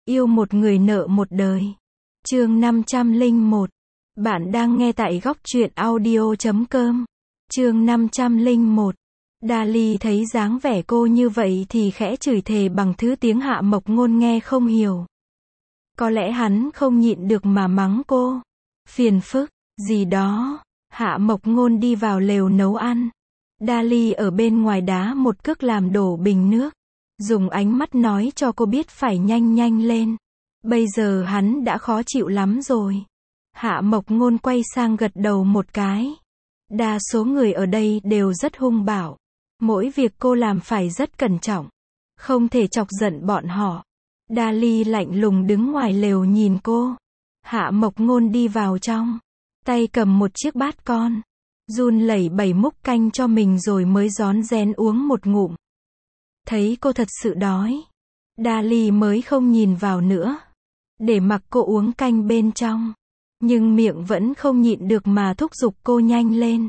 Yêu một người nợ một đời. Chương 501. Bạn đang nghe tại góc truyện audio.com. Chương 501. Dali thấy dáng vẻ cô như vậy thì khẽ chửi thề bằng thứ tiếng Hạ Mộc Ngôn nghe không hiểu. Có lẽ hắn không nhịn được mà mắng cô. Phiền phức, gì đó. Hạ Mộc Ngôn đi vào lều nấu ăn. Dali ở bên ngoài đá một cước làm đổ bình nước. Dùng ánh mắt nói cho cô biết phải nhanh nhanh lên. Bây giờ hắn đã khó chịu lắm rồi. Hạ Mộc Ngôn quay sang gật đầu một cái. Đa số người ở đây đều rất hung bạo. Mỗi việc cô làm phải rất cẩn trọng. Không thể chọc giận bọn họ. Dali lạnh lùng đứng ngoài lều nhìn cô. Hạ Mộc Ngôn đi vào trong. Tay cầm một chiếc bát con. Run lẩy bẩy múc canh cho mình rồi mới rón rén uống một ngụm. Thấy cô thật sự đói. Dali mới không nhìn vào nữa. Để mặc cô uống canh bên trong. Nhưng miệng vẫn không nhịn được mà thúc giục cô nhanh lên.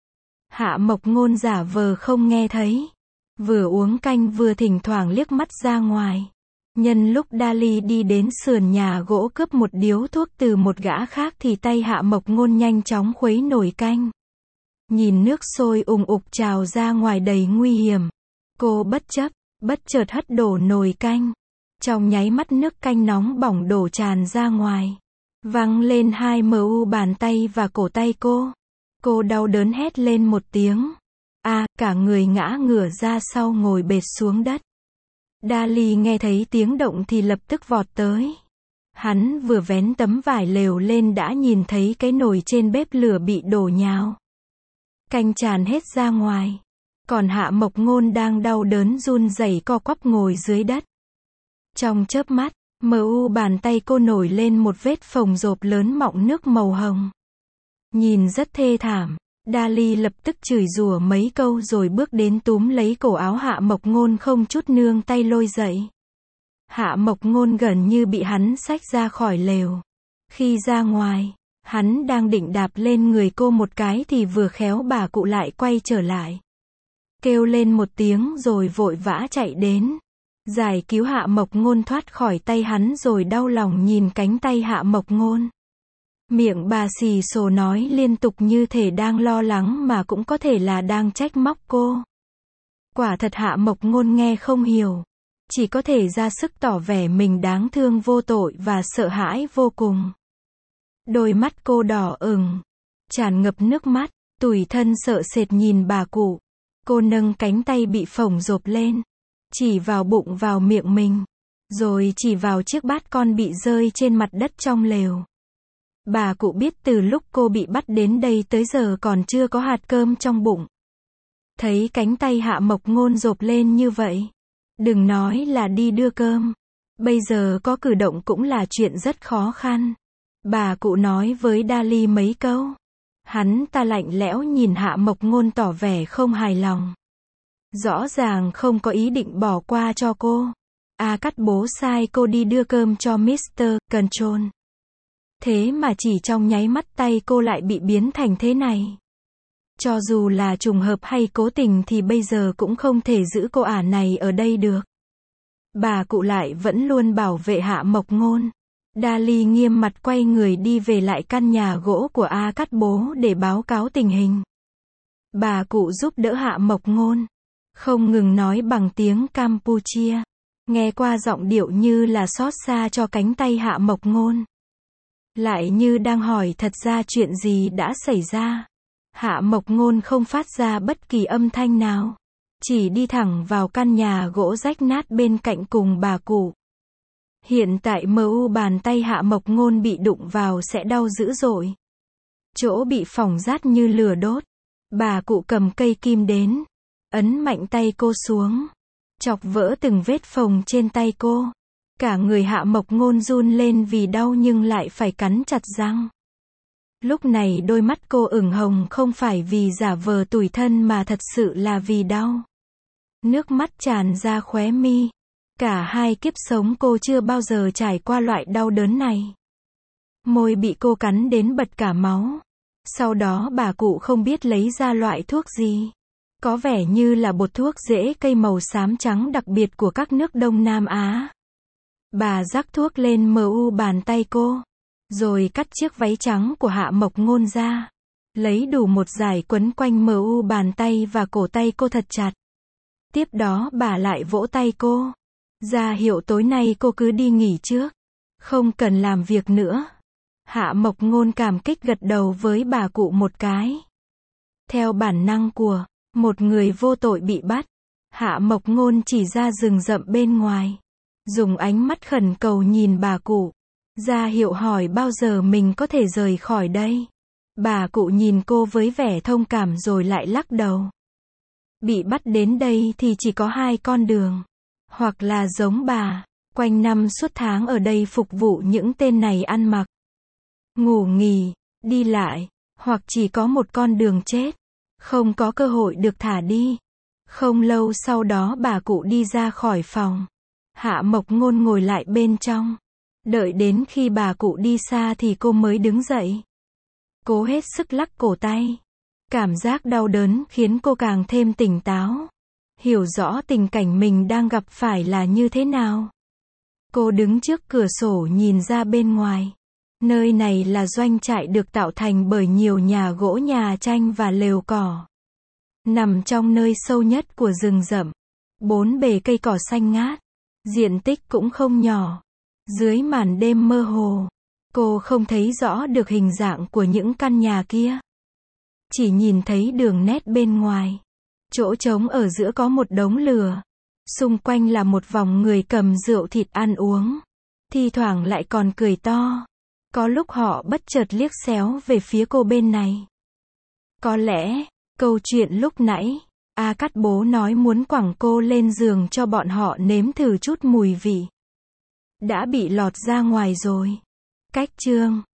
Hạ Mộc Ngôn giả vờ không nghe thấy. Vừa uống canh vừa thỉnh thoảng liếc mắt ra ngoài. Nhân lúc Dali đi đến sườn nhà gỗ cướp một điếu thuốc từ một gã khác thì tay Hạ Mộc Ngôn nhanh chóng khuấy nồi canh. Nhìn nước sôi ùng ục trào ra ngoài đầy nguy hiểm. Cô bất chợt hất đổ nồi canh. Trong nháy mắt nước canh nóng bỏng đổ tràn ra ngoài. Văng lên hai mu bàn tay và cổ tay cô. Cô đau đớn hét lên một tiếng. Cả người ngã ngửa ra sau ngồi bệt xuống đất. Dali nghe thấy tiếng động thì lập tức vọt tới. Hắn vừa vén tấm vải lều lên đã nhìn thấy cái nồi trên bếp lửa bị đổ nhào. Canh tràn hết ra ngoài. Còn Hạ Mộc Ngôn đang đau đớn run rẩy co quắp ngồi dưới đất. Trong chớp mắt, bàn tay cô nổi lên một vết phồng rộp lớn mọng nước màu hồng. Nhìn rất thê thảm. Dali lập tức chửi rủa mấy câu rồi bước đến túm lấy cổ áo Hạ Mộc Ngôn không chút nương tay lôi dậy. Hạ Mộc Ngôn gần như bị hắn xách ra khỏi lều. Khi ra ngoài, hắn đang định đạp lên người cô một cái thì vừa khéo bà cụ lại quay trở lại. Kêu lên một tiếng rồi vội vã chạy đến. Giải cứu Hạ Mộc Ngôn thoát khỏi tay hắn rồi đau lòng nhìn cánh tay Hạ Mộc Ngôn. Miệng bà xì xồ nói liên tục như thể đang lo lắng mà cũng có thể là đang trách móc cô. Quả thật Hạ Mộc Ngôn nghe không hiểu. Chỉ có thể ra sức tỏ vẻ mình đáng thương vô tội và sợ hãi vô cùng. Đôi mắt cô đỏ ửng, tràn ngập nước mắt, tủi thân sợ sệt nhìn bà cụ. Cô nâng cánh tay bị phồng rộp lên. Chỉ vào bụng vào miệng mình. Rồi chỉ vào chiếc bát con bị rơi trên mặt đất trong lều. Bà cụ biết từ lúc cô bị bắt đến đây tới giờ còn chưa có hạt cơm trong bụng. Thấy cánh tay Hạ Mộc Ngôn rộp lên như vậy. Đừng nói là đi đưa cơm. Bây giờ có cử động cũng là chuyện rất khó khăn. Bà cụ nói với Dali mấy câu. Hắn ta lạnh lẽo nhìn Hạ Mộc Ngôn tỏ vẻ không hài lòng. Rõ ràng không có ý định bỏ qua cho cô. Cắt bố sai cô đi đưa cơm cho Mr. Control. Thế mà chỉ trong nháy mắt tay cô lại bị biến thành thế này. Cho dù là trùng hợp hay cố tình thì bây giờ cũng không thể giữ cô ả này ở đây được. Bà cụ lại vẫn luôn bảo vệ Hạ Mộc Ngôn. Dali nghiêm mặt quay người đi về lại căn nhà gỗ của Cắt bố để báo cáo tình hình. Bà cụ giúp đỡ Hạ Mộc Ngôn. Không ngừng nói bằng tiếng Campuchia. Nghe qua giọng điệu như là xót xa cho cánh tay Hạ Mộc Ngôn. Lại như đang hỏi thật ra chuyện gì đã xảy ra. Hạ Mộc Ngôn không phát ra bất kỳ âm thanh nào. Chỉ đi thẳng vào căn nhà gỗ rách nát bên cạnh cùng bà cụ. Hiện tại bàn tay Hạ Mộc Ngôn bị đụng vào sẽ đau dữ dội. Chỗ bị phỏng rát như lửa đốt. Bà cụ cầm cây kim đến. Ấn mạnh tay cô xuống. Chọc vỡ từng vết phồng trên tay cô. Cả người Hạ Mộc Ngôn run lên vì đau nhưng lại phải cắn chặt răng. Lúc này đôi mắt cô ửng hồng không phải vì giả vờ tủi thân mà thật sự là vì đau. Nước mắt tràn ra khóe mi. Cả hai kiếp sống cô chưa bao giờ trải qua loại đau đớn này. Môi bị cô cắn đến bật cả máu. Sau đó bà cụ không biết lấy ra loại thuốc gì. Có vẻ như là bột thuốc rễ cây màu xám trắng đặc biệt của các nước Đông Nam Á. Bà rắc thuốc lên mu bàn tay cô, rồi cắt chiếc váy trắng của Hạ Mộc Ngôn ra, lấy đủ một dải quấn quanh mu bàn tay và cổ tay cô thật chặt. Tiếp đó bà lại vỗ tay cô, ra hiệu tối nay cô cứ đi nghỉ trước, không cần làm việc nữa. Hạ Mộc Ngôn cảm kích gật đầu với bà cụ một cái. Theo bản năng của một người vô tội bị bắt, Hạ Mộc Ngôn chỉ ra rừng rậm bên ngoài, dùng ánh mắt khẩn cầu nhìn bà cụ, ra hiệu hỏi bao giờ mình có thể rời khỏi đây. Bà cụ nhìn cô với vẻ thông cảm rồi lại lắc đầu. Bị bắt đến đây thì chỉ có hai con đường. Hoặc là giống bà, quanh năm suốt tháng ở đây phục vụ những tên này ăn mặc, ngủ nghỉ, đi lại, hoặc chỉ có một con đường chết, không có cơ hội được thả đi. Không lâu sau đó bà cụ đi ra khỏi phòng. Hạ Mộc Ngôn ngồi lại bên trong. Đợi đến khi bà cụ đi xa thì cô mới đứng dậy. Cố hết sức lắc cổ tay. Cảm giác đau đớn khiến cô càng thêm tỉnh táo. Hiểu rõ tình cảnh mình đang gặp phải là như thế nào. Cô đứng trước cửa sổ nhìn ra bên ngoài. Nơi này là doanh trại được tạo thành bởi nhiều nhà gỗ, nhà tranh và lều cỏ. Nằm trong nơi sâu nhất của rừng rậm. Bốn bề cây cỏ xanh ngát. Diện tích cũng không nhỏ. Dưới màn đêm mơ hồ, cô không thấy rõ được hình dạng của những căn nhà kia. Chỉ nhìn thấy đường nét bên ngoài. Chỗ trống ở giữa có một đống lửa. Xung quanh là một vòng người cầm rượu thịt ăn uống. Thi thoảng lại còn cười to. Có lúc họ bất chợt liếc xéo về phía cô bên này. Có lẽ, câu chuyện lúc nãy, A Cát bố nói muốn quẳng cô lên giường cho bọn họ nếm thử chút mùi vị, đã bị lọt ra ngoài rồi. Cách chương